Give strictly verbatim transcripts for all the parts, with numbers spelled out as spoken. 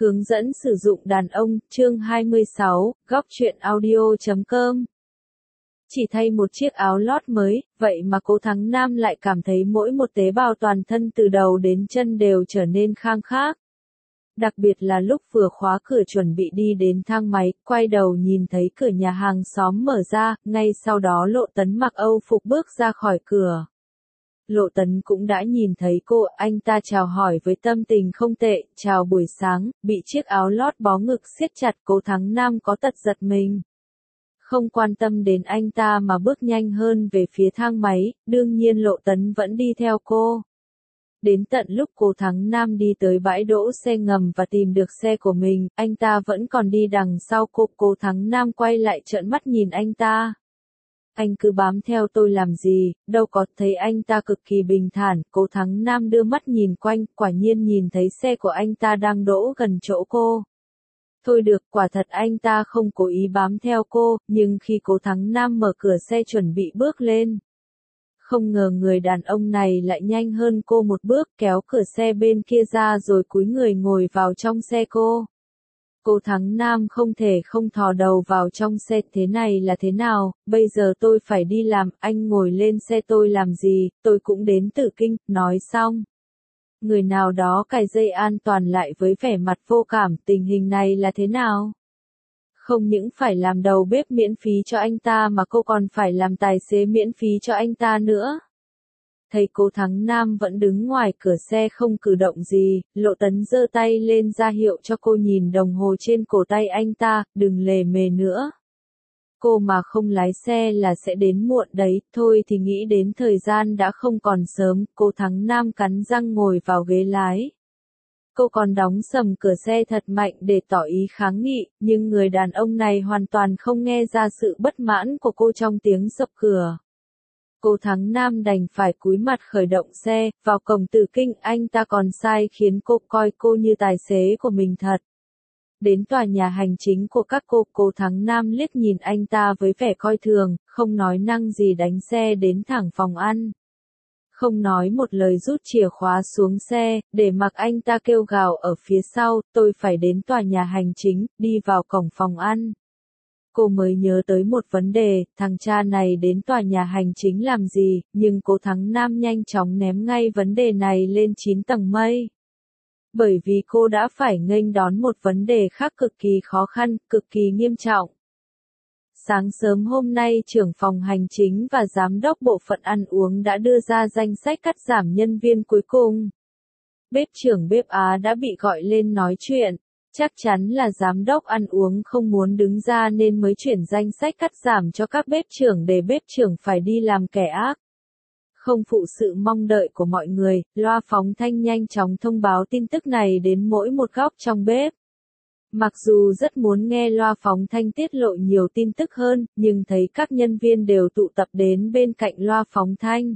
Hướng dẫn sử dụng đàn ông, chương hai mươi sáu, góc truyện audio chấm com. Chỉ thay một chiếc áo lót mới, vậy mà Cố Thắng Nam lại cảm thấy mỗi một tế bào toàn thân từ đầu đến chân đều trở nên khang khác. Đặc biệt là lúc vừa khóa cửa chuẩn bị đi đến thang máy, quay đầu nhìn thấy cửa nhà hàng xóm mở ra, ngay sau đó Lộ Tấn mặc Âu phục bước ra khỏi cửa. Lộ Tấn cũng đã nhìn thấy cô, anh ta chào hỏi với tâm tình không tệ, chào buổi sáng, bị chiếc áo lót bó ngực siết chặt. Cố Thắng Nam có tật giật mình. Không quan tâm đến anh ta mà bước nhanh hơn về phía thang máy, đương nhiên Lộ Tấn vẫn đi theo cô. Đến tận lúc Cố Thắng Nam đi tới bãi đỗ xe ngầm và tìm được xe của mình, anh ta vẫn còn đi đằng sau cô. Cố Thắng Nam quay lại trợn mắt nhìn anh ta. Anh cứ bám theo tôi làm gì, đâu có. Thấy anh ta cực kỳ bình thản, Cố Thắng Nam đưa mắt nhìn quanh, quả nhiên nhìn thấy xe của anh ta đang đỗ gần chỗ cô. Thôi được, quả thật anh ta không cố ý bám theo cô, nhưng khi Cố Thắng Nam mở cửa xe chuẩn bị bước lên, không ngờ người đàn ông này lại nhanh hơn cô một bước, kéo cửa xe bên kia ra rồi cúi người ngồi vào trong xe cô. Cố Thắng Nam không thể không thò đầu vào trong xe. Thế này là thế nào, bây giờ tôi phải đi làm, anh ngồi lên xe tôi làm gì, tôi cũng đến từ Kinh. Nói xong, người nào đó cài dây an toàn lại với vẻ mặt vô cảm. Tình hình này là thế nào? Không những phải làm đầu bếp miễn phí cho anh ta mà cô còn phải làm tài xế miễn phí cho anh ta nữa. Thấy Cố Thắng Nam vẫn đứng ngoài cửa xe không cử động gì, Lộ Tấn giơ tay lên ra hiệu cho cô nhìn đồng hồ trên cổ tay anh ta, đừng lề mề nữa. Cô mà không lái xe là sẽ đến muộn đấy, thôi thì nghĩ đến thời gian đã không còn sớm. Cố Thắng Nam cắn răng ngồi vào ghế lái. Cô còn đóng sầm cửa xe thật mạnh để tỏ ý kháng nghị, nhưng người đàn ông này hoàn toàn không nghe ra sự bất mãn của cô trong tiếng sập cửa. Cố Thắng Nam đành phải cúi mặt khởi động xe, vào cổng Từ Kinh. Anh ta còn sai khiến cô coi cô như tài xế của mình thật. Đến tòa nhà hành chính của các cô, Cố Thắng Nam liếc nhìn anh ta với vẻ coi thường, không nói năng gì đánh xe đến thẳng phòng ăn. Không nói một lời rút chìa khóa xuống xe, để mặc anh ta kêu gào ở phía sau, tôi phải đến tòa nhà hành chính, đi vào cổng phòng ăn. Cô mới nhớ tới một vấn đề, thằng cha này đến tòa nhà hành chính làm gì, nhưng Cố Thắng Nam nhanh chóng ném ngay vấn đề này lên chín tầng mây. Bởi vì cô đã phải nghênh đón một vấn đề khác cực kỳ khó khăn, cực kỳ nghiêm trọng. Sáng sớm hôm nay trưởng phòng hành chính và giám đốc bộ phận ăn uống đã đưa ra danh sách cắt giảm nhân viên cuối cùng. Bếp trưởng bếp Á đã bị gọi lên nói chuyện. Chắc chắn là giám đốc ăn uống không muốn đứng ra nên mới chuyển danh sách cắt giảm cho các bếp trưởng để bếp trưởng phải đi làm kẻ ác. Không phụ sự mong đợi của mọi người, loa phóng thanh nhanh chóng thông báo tin tức này đến mỗi một góc trong bếp. Mặc dù rất muốn nghe loa phóng thanh tiết lộ nhiều tin tức hơn, nhưng thấy các nhân viên đều tụ tập đến bên cạnh loa phóng thanh.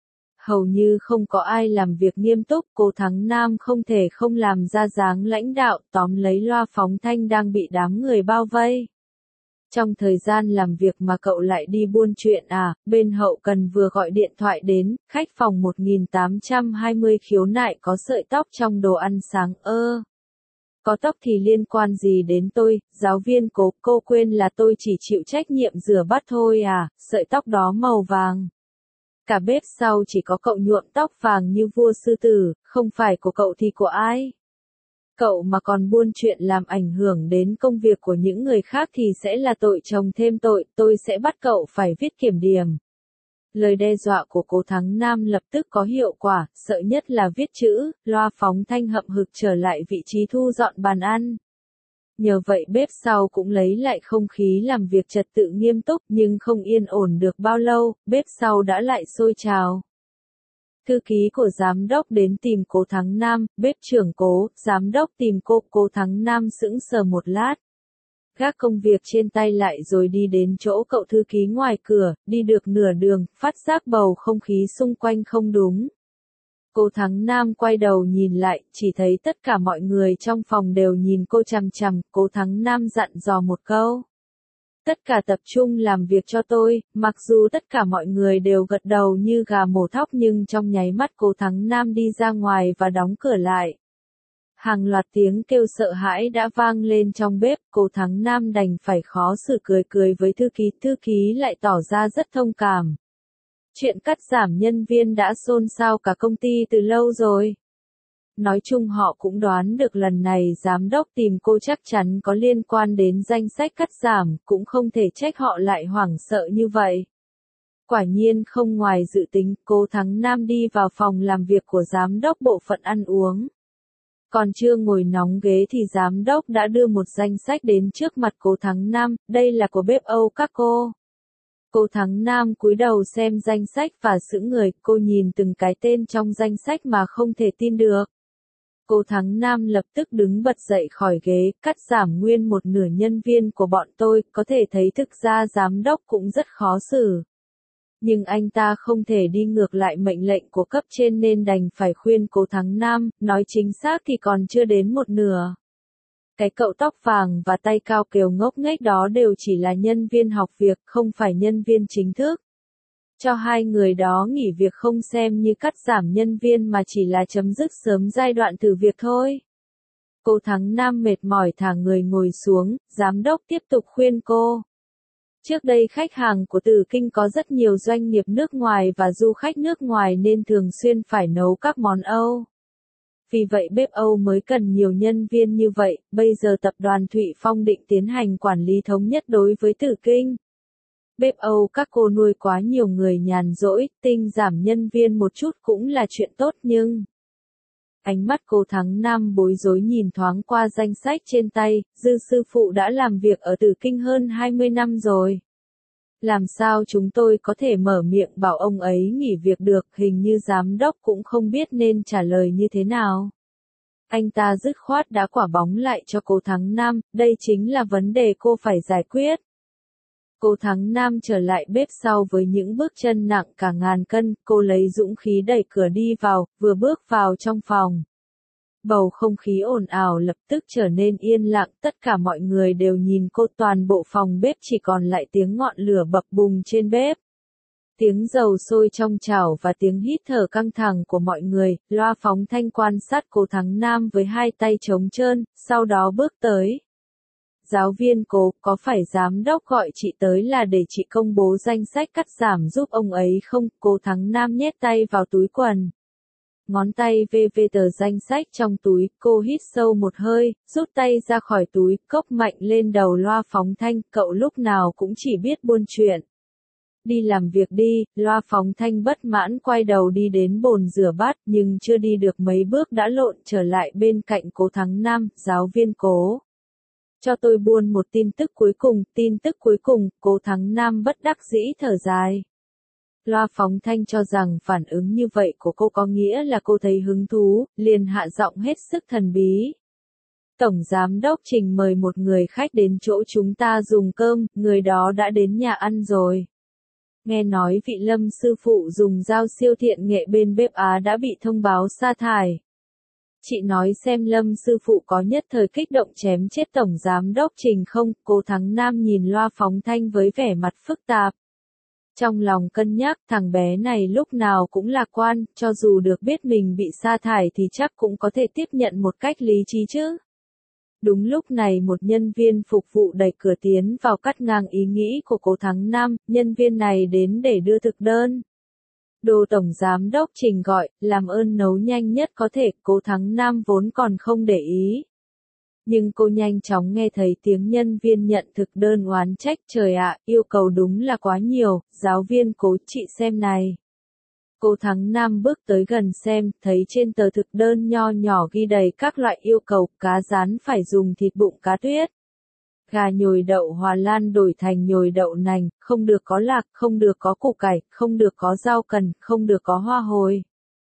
Hầu như không có ai làm việc nghiêm túc. Cố Thắng Nam không thể không làm ra dáng lãnh đạo, tóm lấy loa phóng thanh đang bị đám người bao vây. Trong thời gian làm việc mà cậu lại đi buôn chuyện à? Bên hậu cần vừa gọi điện thoại đến, khách phòng một nghìn tám trăm hai mươi khiếu nại có sợi tóc trong đồ ăn sáng. Ơ, có tóc thì liên quan gì đến tôi? Giáo viên Cố, cô quên là tôi chỉ chịu trách nhiệm rửa bát thôi à? Sợi tóc đó màu vàng. Cả bếp sau chỉ có cậu nhuộm tóc vàng như vua sư tử, không phải của cậu thì của ai? Cậu mà còn buôn chuyện làm ảnh hưởng đến công việc của những người khác thì sẽ là tội chồng thêm tội, tôi sẽ bắt cậu phải viết kiểm điểm. Lời đe dọa của Cố Thắng Nam lập tức có hiệu quả, sợ nhất là viết chữ, loa phóng thanh hậm hực trở lại vị trí thu dọn bàn ăn. Nhờ vậy bếp sau cũng lấy lại không khí làm việc trật tự nghiêm túc, nhưng không yên ổn được bao lâu, bếp sau đã lại sôi trào. Thư ký của giám đốc đến tìm Cố Thắng Nam, bếp trưởng Cố, giám đốc tìm cô. Cố Thắng Nam sững sờ một lát. Gác công việc trên tay lại rồi đi đến chỗ cậu thư ký ngoài cửa, đi được nửa đường, phát giác bầu không khí xung quanh không đúng. Cố Thắng Nam quay đầu nhìn lại, chỉ thấy tất cả mọi người trong phòng đều nhìn cô chằm chằm. Cố Thắng Nam dặn dò một câu. Tất cả tập trung làm việc cho tôi. Mặc dù tất cả mọi người đều gật đầu như gà mổ thóc nhưng trong nháy mắt Cố Thắng Nam đi ra ngoài và đóng cửa lại. Hàng loạt tiếng kêu sợ hãi đã vang lên trong bếp, cô Thắng Nam đành phải khó xử cười cười với thư ký, thư ký lại tỏ ra rất thông cảm. Chuyện cắt giảm nhân viên đã xôn xao cả công ty từ lâu rồi. Nói chung họ cũng đoán được lần này giám đốc tìm cô chắc chắn có liên quan đến danh sách cắt giảm, cũng không thể trách họ lại hoảng sợ như vậy. Quả nhiên không ngoài dự tính, cô Thắng Nam đi vào phòng làm việc của giám đốc bộ phận ăn uống. Còn chưa ngồi nóng ghế thì giám đốc đã đưa một danh sách đến trước mặt cô Thắng Nam, đây là của bếp Âu các cô. Cô Thắng Nam cúi đầu xem danh sách và sững người, cô nhìn từng cái tên trong danh sách mà không thể tin được. Cô Thắng Nam lập tức đứng bật dậy khỏi ghế, cắt giảm nguyên một nửa nhân viên của bọn tôi, có thể thấy thực ra giám đốc cũng rất khó xử. Nhưng anh ta không thể đi ngược lại mệnh lệnh của cấp trên nên đành phải khuyên cô Thắng Nam, nói chính xác thì còn chưa đến một nửa. Cái cậu tóc vàng và tay cao kiều ngốc nghếch đó đều chỉ là nhân viên học việc, không phải nhân viên chính thức. Cho hai người đó nghỉ việc không xem như cắt giảm nhân viên mà chỉ là chấm dứt sớm giai đoạn thử việc thôi. Cô Thắng Nam mệt mỏi thả người ngồi xuống, giám đốc tiếp tục khuyên cô. Trước đây khách hàng của Tử Kinh có rất nhiều doanh nghiệp nước ngoài và du khách nước ngoài nên thường xuyên phải nấu các món Âu. Vì vậy bếp Âu mới cần nhiều nhân viên như vậy, bây giờ tập đoàn Thụy Phong định tiến hành quản lý thống nhất đối với Tử Kinh. Bếp Âu các cô nuôi quá nhiều người nhàn rỗi, tinh giảm nhân viên một chút cũng là chuyện tốt nhưng... Ánh mắt cô Thắng Nam bối rối nhìn thoáng qua danh sách trên tay, Dư sư phụ đã làm việc ở Tử Kinh hơn hai mươi năm rồi. Làm sao chúng tôi có thể mở miệng bảo ông ấy nghỉ việc được, hình như giám đốc cũng không biết nên trả lời như thế nào. Anh ta dứt khoát đá quả bóng lại cho cô Thắng Nam, đây chính là vấn đề cô phải giải quyết. Cô Thắng Nam trở lại bếp sau với những bước chân nặng cả ngàn cân, cô lấy dũng khí đẩy cửa đi vào, vừa bước vào trong phòng. Bầu không khí ồn ào lập tức trở nên yên lặng, tất cả mọi người đều nhìn cô, toàn bộ phòng bếp chỉ còn lại tiếng ngọn lửa bập bùng trên bếp. Tiếng dầu sôi trong chảo và tiếng hít thở căng thẳng của mọi người, loa phóng thanh quan sát cô Thắng Nam với hai tay trống trơn, sau đó bước tới. Giáo viên Cố, có phải giám đốc gọi chị tới là để chị công bố danh sách cắt giảm giúp ông ấy không? Cô Thắng Nam nhét tay vào túi quần. Ngón tay vê vê tờ danh sách trong túi, cô hít sâu một hơi, rút tay ra khỏi túi, cốc mạnh lên đầu loa phóng thanh, cậu lúc nào cũng chỉ biết buôn chuyện. Đi làm việc đi, loa phóng thanh bất mãn quay đầu đi đến bồn rửa bát nhưng chưa đi được mấy bước đã lộn trở lại bên cạnh cô Thắng Nam, giáo viên Cố. Cho tôi buôn một tin tức cuối cùng, tin tức cuối cùng, cô Thắng Nam bất đắc dĩ thở dài. Loa phóng thanh cho rằng phản ứng như vậy của cô có nghĩa là cô thấy hứng thú, liền hạ giọng hết sức thần bí. Tổng giám đốc Trình mời một người khách đến chỗ chúng ta dùng cơm, người đó đã đến nhà ăn rồi. Nghe nói vị Lâm sư phụ dùng dao siêu thiện nghệ bên bếp Á đã bị thông báo sa thải. Chị nói xem Lâm sư phụ có nhất thời kích động chém chết tổng giám đốc Trình không? Cô Thắng Nam nhìn loa phóng thanh với vẻ mặt phức tạp. Trong lòng cân nhắc thằng bé này lúc nào cũng lạc quan, cho dù được biết mình bị sa thải thì chắc cũng có thể tiếp nhận một cách lý trí chứ. Đúng lúc này một nhân viên phục vụ đẩy cửa tiến vào cắt ngang ý nghĩ của cô Thắng Nam, nhân viên này đến để đưa thực đơn. Đồ tổng giám đốc Trình gọi, làm ơn nấu nhanh nhất có thể, cô Thắng Nam vốn còn không để ý. Nhưng cô nhanh chóng nghe thấy tiếng nhân viên nhận thực đơn oán trách, trời ạ, yêu cầu đúng là quá nhiều, giáo viên Cố, chị xem này. Cô Thắng Nam bước tới gần xem, thấy trên tờ thực đơn nho nhỏ ghi đầy các loại yêu cầu, cá rán phải dùng thịt bụng cá tuyết. Gà nhồi đậu Hòa Lan đổi thành nhồi đậu nành, không được có lạc, không được có củ cải, không được có rau cần, không được có hoa hồi.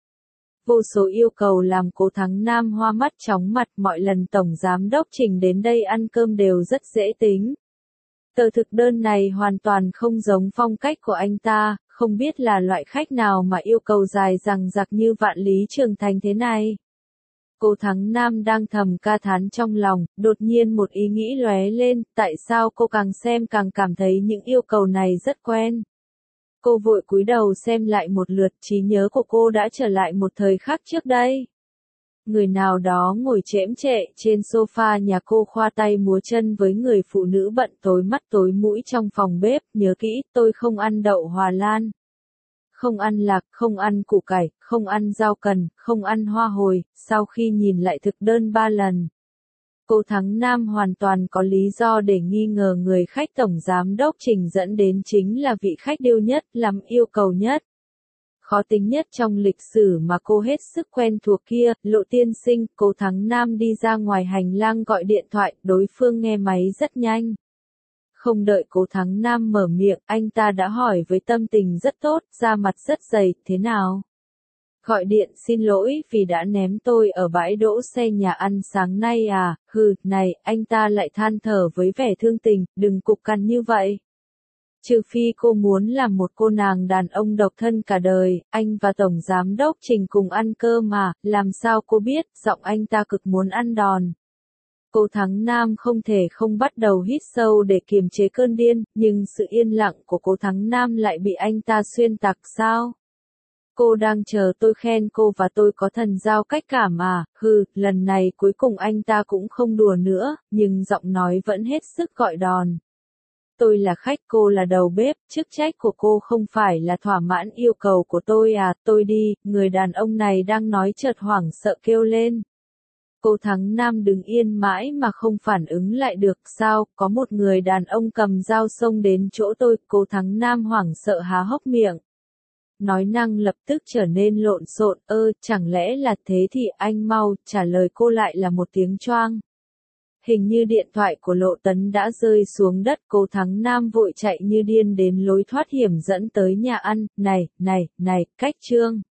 Vô số yêu cầu làm cô Thắng Nam hoa mắt chóng mặt, mọi lần tổng giám đốc Trình đến đây ăn cơm đều rất dễ tính. Tờ thực đơn này hoàn toàn không giống phong cách của anh ta, không biết là loại khách nào mà yêu cầu dài dằng dặc như Vạn Lý Trường Thành thế này. Cô Thắng Nam đang thầm ca thán trong lòng, đột nhiên một ý nghĩ lóe lên, tại sao cô càng xem càng cảm thấy những yêu cầu này rất quen. Cô vội cúi đầu xem lại một lượt, trí nhớ của cô đã trở lại một thời khắc trước đây. Người nào đó ngồi chễm chệ trên sofa nhà cô khoa tay múa chân với người phụ nữ bận tối mắt tối mũi trong phòng bếp, nhớ kỹ, tôi không ăn đậu Hòa Lan. Không ăn lạc, không ăn củ cải, không ăn rau cần, không ăn hoa hồi, sau khi nhìn lại thực đơn ba lần. Cô Thắng Nam hoàn toàn có lý do để nghi ngờ người khách tổng giám đốc Trình dẫn đến chính là vị khách điêu nhất, làm yêu cầu nhất. Khó tính nhất trong lịch sử mà cô hết sức quen thuộc kia, Lộ tiên sinh, cô Thắng Nam đi ra ngoài hành lang gọi điện thoại, đối phương nghe máy rất nhanh. Không đợi cố Thắng Nam mở miệng, anh ta đã hỏi với tâm tình rất tốt, da mặt rất dày, thế nào? Gọi điện xin lỗi vì đã ném tôi ở bãi đỗ xe nhà ăn sáng nay à, hừ, này, anh ta lại than thở với vẻ thương tình, đừng cục cằn như vậy. Trừ phi cô muốn làm một cô nàng đàn ông độc thân cả đời, anh và Tổng Giám đốc Trình cùng ăn cơm mà, làm sao cô biết, giọng anh ta cực muốn ăn đòn. Cô Thắng Nam không thể không bắt đầu hít sâu để kiềm chế cơn điên, nhưng sự yên lặng của cô Thắng Nam lại bị anh ta xuyên tạc sao? Cô đang chờ tôi khen cô và tôi có thần giao cách cảm à, hừ, lần này cuối cùng anh ta cũng không đùa nữa, nhưng giọng nói vẫn hết sức gọi đòn. Tôi là khách, cô là đầu bếp, chức trách của cô không phải là thỏa mãn yêu cầu của tôi à, tôi đi, người đàn ông này đang nói chợt hoảng sợ kêu lên. Cô Thắng Nam đứng yên mãi mà không phản ứng lại được, sao, có một người đàn ông cầm dao xông đến chỗ tôi, cô Thắng Nam hoảng sợ há hốc miệng. Nói năng lập tức trở nên lộn xộn, ơ, chẳng lẽ là thế thì anh mau, trả lời cô lại là một tiếng choang. Hình như điện thoại của Lộ Tấn đã rơi xuống đất, cô Thắng Nam vội chạy như điên đến lối thoát hiểm dẫn tới nhà ăn, này, này, này, cách trương.